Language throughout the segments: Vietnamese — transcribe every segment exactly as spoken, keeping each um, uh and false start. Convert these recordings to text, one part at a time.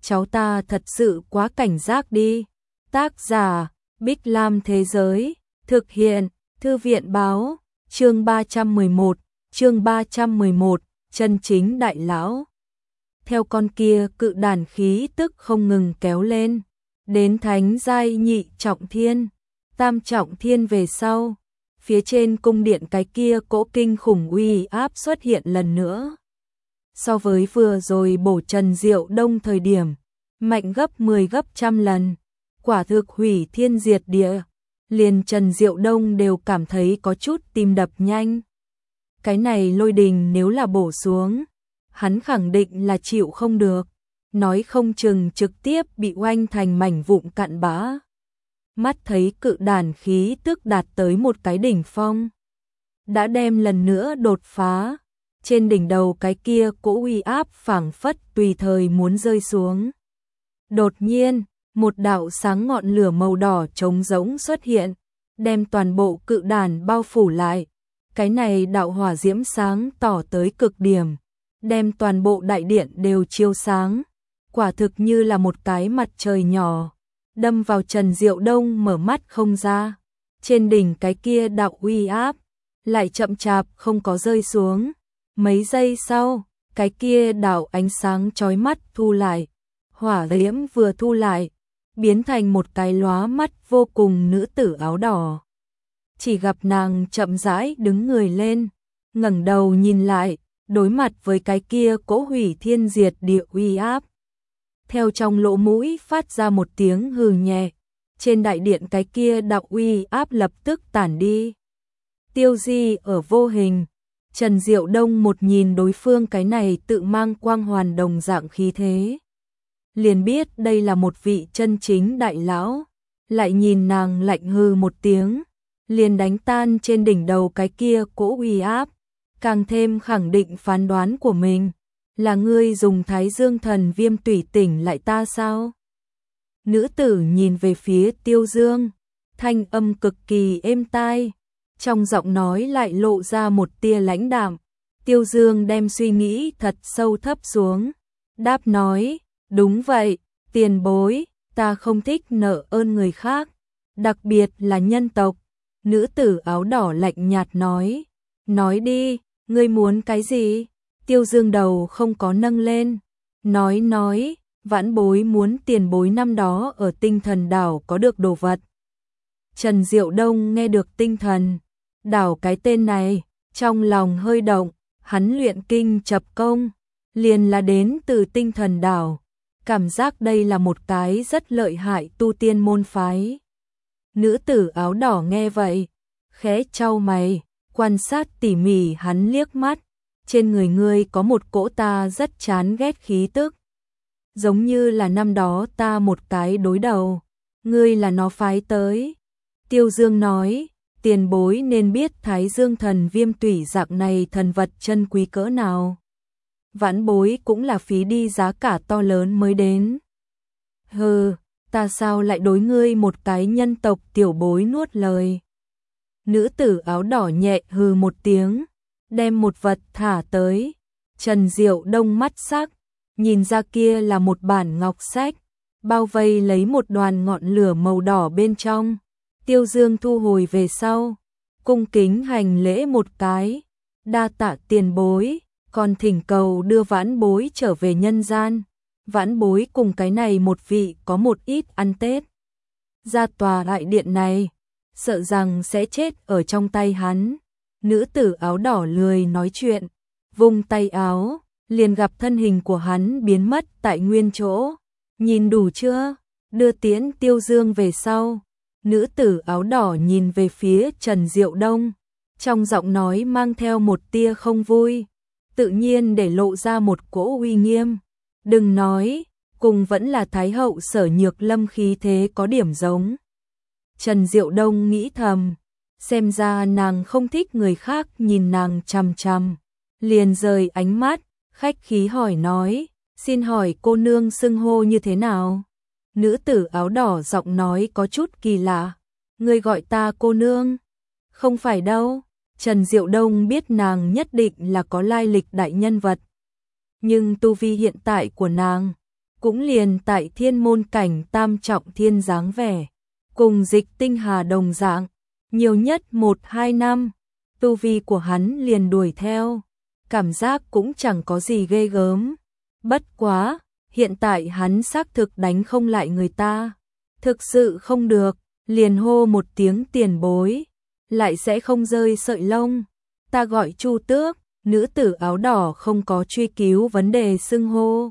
cháu ta thật sự quá cảnh giác đi. Tác giả, Bích Lam Thế Giới, thực hiện, Thư viện Báo, chương ba trăm mười một, chương ba trăm mười một, chân chính đại lão. Theo con kia cự đàn khí tức không ngừng kéo lên, đến thánh giai nhị trọng thiên, tam trọng thiên về sau, phía trên cung điện cái kia cỗ kinh khủng uy áp xuất hiện lần nữa. So với vừa rồi bổ Trần Diệu Đông thời điểm, mạnh gấp mười gấp trăm lần, quả thực hủy thiên diệt địa, liền Trần Diệu Đông đều cảm thấy có chút tim đập nhanh. Cái này lôi đình nếu là bổ xuống, hắn khẳng định là chịu không được, nói không chừng trực tiếp bị oanh thành mảnh vụn cặn bã. Mắt thấy cự đàn khí tức đạt tới một cái đỉnh phong, đã đem lần nữa đột phá, trên đỉnh đầu cái kia cỗ uy áp phảng phất tùy thời muốn rơi xuống. Đột nhiên, một đạo sáng ngọn lửa màu đỏ trống rỗng xuất hiện, đem toàn bộ cự đàn bao phủ lại. Cái này đạo hỏa diễm sáng tỏ tới cực điểm, đem toàn bộ đại điện đều chiếu sáng, quả thực như là một cái mặt trời nhỏ, đâm vào Trần Diệu Đông mở mắt không ra. Trên đỉnh cái kia đạo uy áp lại chậm chạp không có rơi xuống. Mấy giây sau, cái kia đạo ánh sáng chói mắt thu lại, hỏa diễm vừa thu lại, biến thành một cái lóa mắt vô cùng nữ tử áo đỏ. Chỉ gặp nàng chậm rãi đứng người lên, ngẩng đầu nhìn lại, đối mặt với cái kia cỗ hủy thiên diệt địa uy áp. Theo trong lỗ mũi phát ra một tiếng hừ nhẹ, trên đại điện cái kia đạo uy áp lập tức tản đi, tiêu di ở vô hình. Trần Diệu Đông một nhìn đối phương cái này tự mang quang hoàn đồng dạng khí thế, liền biết đây là một vị chân chính đại lão, lại nhìn nàng lạnh hừ một tiếng, liền đánh tan trên đỉnh đầu cái kia cỗ uy áp, càng thêm khẳng định phán đoán của mình, là ngươi dùng Thái Dương Thần Viêm tủy tỉnh lại ta sao? Nữ tử nhìn về phía Tiêu Dương, thanh âm cực kỳ êm tai, trong giọng nói lại lộ ra một tia lãnh đạm. Tiêu Dương đem suy nghĩ thật sâu thấp xuống, đáp nói, đúng vậy, tiền bối, ta không thích nợ ơn người khác, đặc biệt là nhân tộc. Nữ tử áo đỏ lạnh nhạt nói, nói đi, ngươi muốn cái gì? Tiêu Dương đầu không có nâng lên, nói nói, vãn bối muốn tiền bối năm đó ở Tinh Thần Đảo có được đồ vật. Trần Diệu Đông nghe được Tinh Thần Đảo cái tên này, trong lòng hơi động, hắn luyện kinh chập công, liền là đến từ Tinh Thần Đảo, cảm giác đây là một cái rất lợi hại tu tiên môn phái. Nữ tử áo đỏ nghe vậy, khẽ chau mày, quan sát tỉ mỉ hắn liếc mắt, trên người ngươi có một cỗ ta rất chán ghét khí tức, giống như là năm đó ta một cái đối đầu, ngươi là nó phái tới. Tiêu Dương nói, tiền bối nên biết Thái Dương Thần Viêm tủy dạng này thần vật chân quý cỡ nào. Vãn bối cũng là phí đi giá cả to lớn mới đến. Hừ, ta sao lại đối ngươi một cái nhân tộc tiểu bối nuốt lời. Nữ tử áo đỏ nhẹ hừ một tiếng, đem một vật thả tới. Trần Diệu Đông mắt sắc, nhìn ra kia là một bản ngọc sách, bao vây lấy một đoàn ngọn lửa màu đỏ bên trong. Tiêu Dương thu hồi về sau, cung kính hành lễ một cái, đa tạ tiền bối, còn thỉnh cầu đưa vãn bối trở về nhân gian. Vãn bối cùng cái này một vị có một ít ăn Tết. Ra tòa đại điện này, sợ rằng sẽ chết ở trong tay hắn. Nữ tử áo đỏ lười nói chuyện, vung tay áo, liền gặp thân hình của hắn biến mất tại nguyên chỗ. Nhìn đủ chưa? Đưa tiễn Tiêu Dương về sau. Nữ tử áo đỏ nhìn về phía Trần Diệu Đông, trong giọng nói mang theo một tia không vui, tự nhiên để lộ ra một cỗ uy nghiêm. Đừng nói, cùng vẫn là Thái hậu Sở Nhược Lâm khí thế có điểm giống. Trần Diệu Đông nghĩ thầm, xem ra nàng không thích người khác nhìn nàng chằm chằm, liền rời ánh mắt, khách khí hỏi nói, xin hỏi cô nương xưng hô như thế nào? Nữ tử áo đỏ giọng nói có chút kỳ lạ, ngươi gọi ta cô nương? Không phải đâu. Trần Diệu Đông biết nàng nhất định là có lai lịch đại nhân vật, nhưng tu vi hiện tại của nàng cũng liền tại thiên môn cảnh tam trọng thiên dáng vẻ, cùng Dịch Tinh Hà đồng dạng, nhiều nhất một hai năm, tu vi của hắn liền đuổi theo, cảm giác cũng chẳng có gì ghê gớm. Bất quá, hiện tại hắn xác thực đánh không lại người ta, thực sự không được, liền hô một tiếng tiền bối, lại sẽ không rơi sợi lông. Ta gọi Chu Tước, nữ tử áo đỏ không có truy cứu vấn đề xưng hô,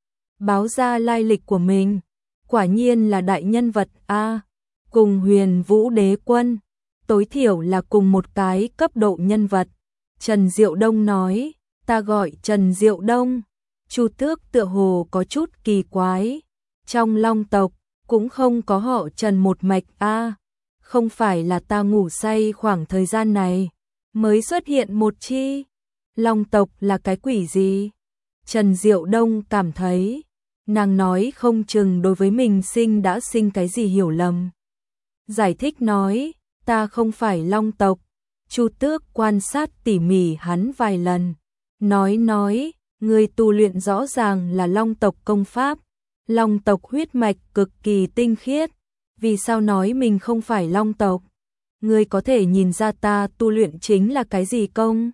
báo ra lai lịch của mình, quả nhiên là đại nhân vật a, cùng Huyền Vũ Đế Quân, tối thiểu là cùng một cái cấp độ nhân vật. Trần Diệu Đông nói, ta gọi Trần Diệu Đông. Chu Tước tựa hồ có chút kỳ quái, trong Long tộc cũng không có họ Trần một mạch a, không phải là ta ngủ say khoảng thời gian này mới xuất hiện một chi. Long tộc là cái quỷ gì? Trần Diệu Đông cảm thấy, nàng nói không chừng đối với mình sinh đã sinh cái gì hiểu lầm. Giải thích nói, ta không phải Long tộc. Chu Tước quan sát tỉ mỉ hắn vài lần, nói nói, người tu luyện rõ ràng là Long tộc công pháp, Long tộc huyết mạch cực kỳ tinh khiết, vì sao nói mình không phải Long tộc? Ngươi có thể nhìn ra ta tu luyện chính là cái gì công?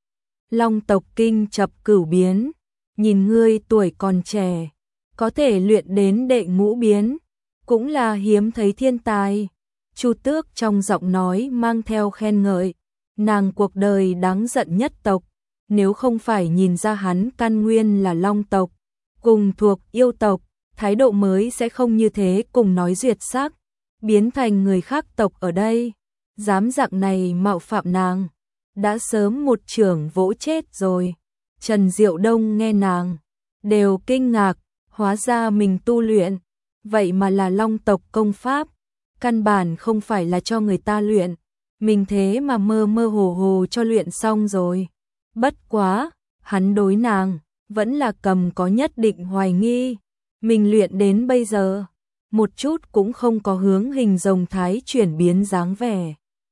Long tộc kinh chập cửu biến, nhìn ngươi tuổi còn trẻ, có thể luyện đến đệ ngũ biến, cũng là hiếm thấy thiên tài. Chu Tước trong giọng nói mang theo khen ngợi, nàng cuộc đời đáng giận nhất tộc, nếu không phải nhìn ra hắn căn nguyên là Long tộc, cùng thuộc yêu tộc, thái độ mới sẽ không như thế cùng nói duyệt sắc, biến thành người khác tộc ở đây, dám dạng này mạo phạm nàng, đã sớm một chưởng vỗ chết rồi. Trần Diệu Đông nghe nàng, đều kinh ngạc, hóa ra mình tu luyện, vậy mà là Long tộc công pháp, căn bản không phải là cho người ta luyện, mình thế mà mơ mơ hồ hồ cho luyện xong rồi. Bất quá, hắn đối nàng, vẫn là cầm có nhất định hoài nghi, mình luyện đến bây giờ, một chút cũng không có hướng hình rồng thái chuyển biến dáng vẻ.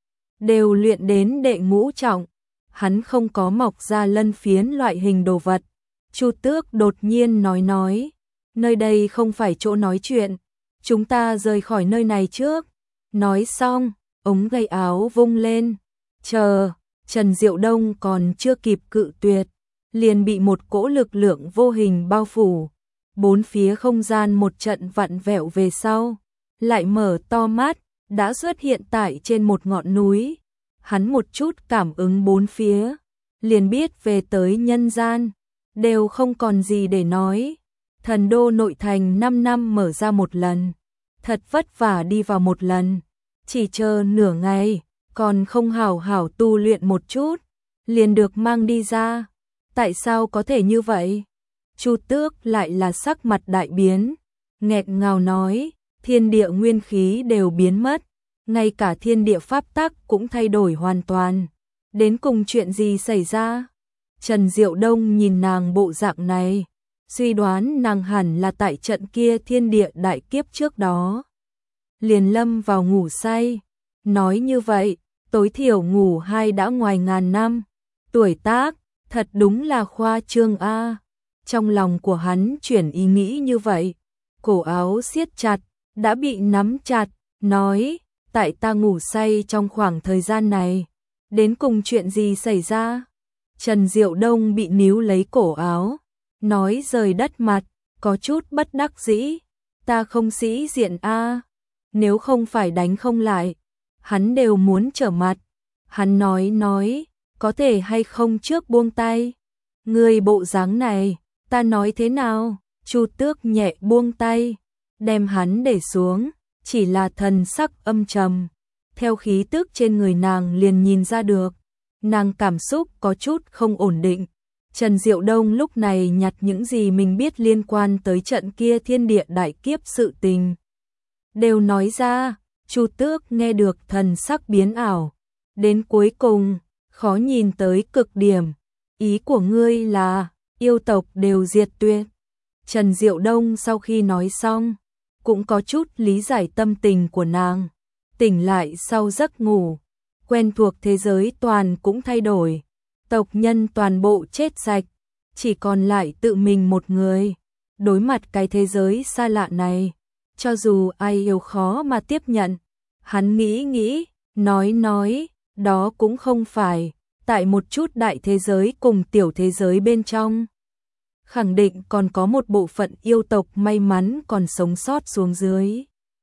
Đều luyện đến đệ ngũ trọng, hắn không có mọc ra lân phiến loại hình đồ vật. Chu Tước đột nhiên nói nói, nơi đây không phải chỗ nói chuyện, chúng ta rời khỏi nơi này trước. Nói xong, ống tay áo vung lên, chờ, Trần Diệu Đông còn chưa kịp cự tuyệt, liền bị một cỗ lực lượng vô hình bao phủ. Bốn phía không gian một trận vặn vẹo về sau, lại mở to mắt, đã xuất hiện tại trên một ngọn núi. Hắn một chút cảm ứng bốn phía, liền biết về tới nhân gian, đều không còn gì để nói. Thần đô nội thành năm năm mở ra một lần, thật vất vả đi vào một lần, chỉ chờ nửa ngày, còn không hảo hảo tu luyện một chút, liền được mang đi ra. Tại sao có thể như vậy? Chu Tước lại là sắc mặt đại biến, nghẹn ngào nói, thiên địa nguyên khí đều biến mất, ngay cả thiên địa pháp tắc cũng thay đổi hoàn toàn. Đến cùng chuyện gì xảy ra? Trần Diệu Đông nhìn nàng bộ dạng này, suy đoán nàng hẳn là tại trận kia thiên địa đại kiếp trước đó. Liền lâm vào ngủ say, nói như vậy, tối thiểu ngủ hai đã ngoài ngàn năm, tuổi tác, thật đúng là khoa trương a. Trong lòng của hắn chuyển ý nghĩ như vậy, cổ áo siết chặt, đã bị nắm chặt, nói, tại ta ngủ say trong khoảng thời gian này, đến cùng chuyện gì xảy ra? Trần Diệu Đông bị níu lấy cổ áo, nói rời đất mặt, có chút bất đắc dĩ, ta không sĩ diện a, nếu không phải đánh không lại, hắn đều muốn trở mặt. Hắn nói nói, có thể hay không trước buông tay, người bộ dáng này, ta nói thế nào? Chu Tước nhẹ buông tay, đem hắn để xuống, chỉ là thần sắc âm trầm, theo khí tức trên người nàng liền nhìn ra được, nàng cảm xúc có chút không ổn định. Trần Diệu Đông lúc này nhặt những gì mình biết liên quan tới trận kia thiên địa đại kiếp sự tình, đều nói ra. Chu Tước nghe được thần sắc biến ảo, đến cuối cùng, khó nhìn tới cực điểm. Ý của ngươi là, yêu tộc đều diệt tuyệt. Trần Diệu Đông sau khi nói xong, cũng có chút lý giải tâm tình của nàng. Tỉnh lại sau giấc ngủ, quen thuộc thế giới toàn cũng thay đổi. Tộc nhân toàn bộ chết sạch, chỉ còn lại tự mình một người. đối mặt cái thế giới xa lạ này, cho dù ai yêu khó mà tiếp nhận. Hắn nghĩ nghĩ, nói nói, đó cũng không phải, tại một chút đại thế giới cùng tiểu thế giới bên trong. Khẳng định còn có một bộ phận yêu tộc may mắn còn sống sót xuống dưới.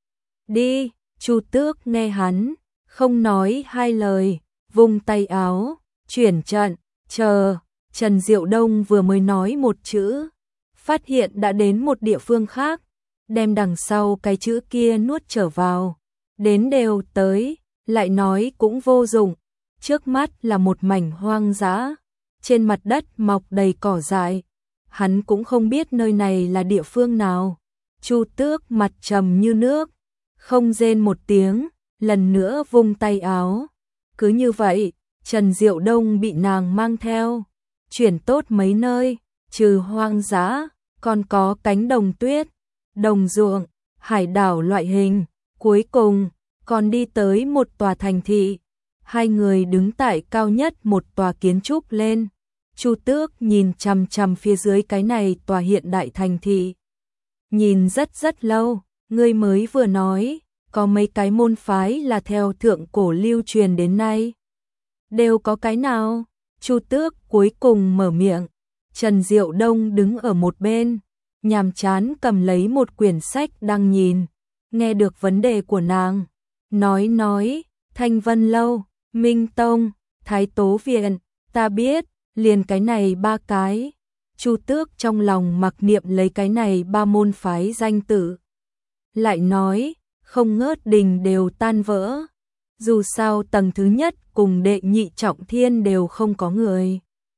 Đi, Chu Tước nghe hắn, không nói hai lời, vung tay áo, chuyển trận, chờ, Trần Diệu Đông vừa mới nói một chữ, phát hiện đã đến một địa phương khác, đem đằng sau cái chữ kia nuốt trở vào, đến đều tới, lại nói cũng vô dụng, trước mắt là một mảnh hoang dã, trên mặt đất mọc đầy cỏ dại, hắn cũng không biết nơi này là địa phương nào. Chu Tước mặt trầm như nước, không rên một tiếng, lần nữa vung tay áo. Cứ như vậy, Trần Diệu Đông bị nàng mang theo, chuyển tốt mấy nơi, trừ hoang dã, còn có cánh đồng tuyết, đồng ruộng, hải đảo loại hình, cuối cùng còn đi tới một tòa thành thị. Hai người đứng tại cao nhất một tòa kiến trúc lên. Chu Tước nhìn chằm chằm phía dưới cái này tòa hiện đại thành thị. Nhìn rất rất lâu, ngươi mới vừa nói, có mấy cái môn phái là theo thượng cổ lưu truyền đến nay. Đều có cái nào? Chu Tước cuối cùng mở miệng. Trần Diệu Đông đứng ở một bên, nhàm chán cầm lấy một quyển sách đang nhìn, nghe được vấn đề của nàng. Nói nói, Thanh Vân Lâu, Minh Tông, Thái Tố Viện, ta biết, liền cái này ba cái. Chu Tước trong lòng mặc niệm lấy cái này ba môn phái danh tử. Lại nói, không ngớt đình đều tan vỡ. Dù sao tầng thứ nhất cùng đệ nhị trọng thiên đều không có người.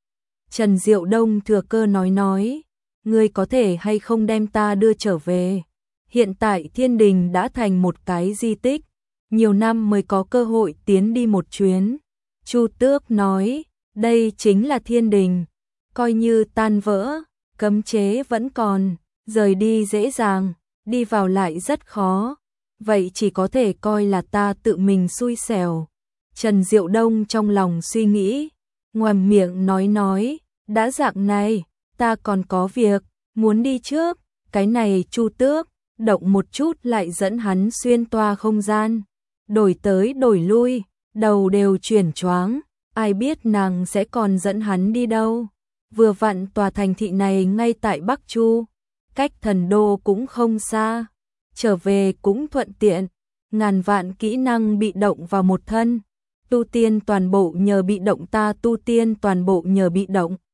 Trần Diệu Đông thừa cơ nói nói, ngươi có thể hay không đem ta đưa trở về. Hiện tại thiên đình đã thành một cái di tích, nhiều năm mới có cơ hội tiến đi một chuyến. Chu Tước nói, đây chính là thiên đình, coi như tan vỡ, cấm chế vẫn còn, rời đi dễ dàng, đi vào lại rất khó, vậy chỉ có thể coi là ta tự mình xui xẻo. Trần Diệu Đông trong lòng suy nghĩ, ngoằm miệng nói nói, đã dạng này, ta còn có việc, muốn đi trước, cái này Chu Tước, động một chút lại dẫn hắn xuyên toa không gian, đổi tới đổi lui, đầu đều chuyển choáng, ai biết nàng sẽ còn dẫn hắn đi đâu. Vừa vặn tòa thành thị này ngay tại Bắc Chu, cách thần đô cũng không xa, trở về cũng thuận tiện, ngàn vạn kỹ năng bị động vào một thân, tu tiên toàn bộ nhờ bị động ta tu tiên toàn bộ nhờ bị động.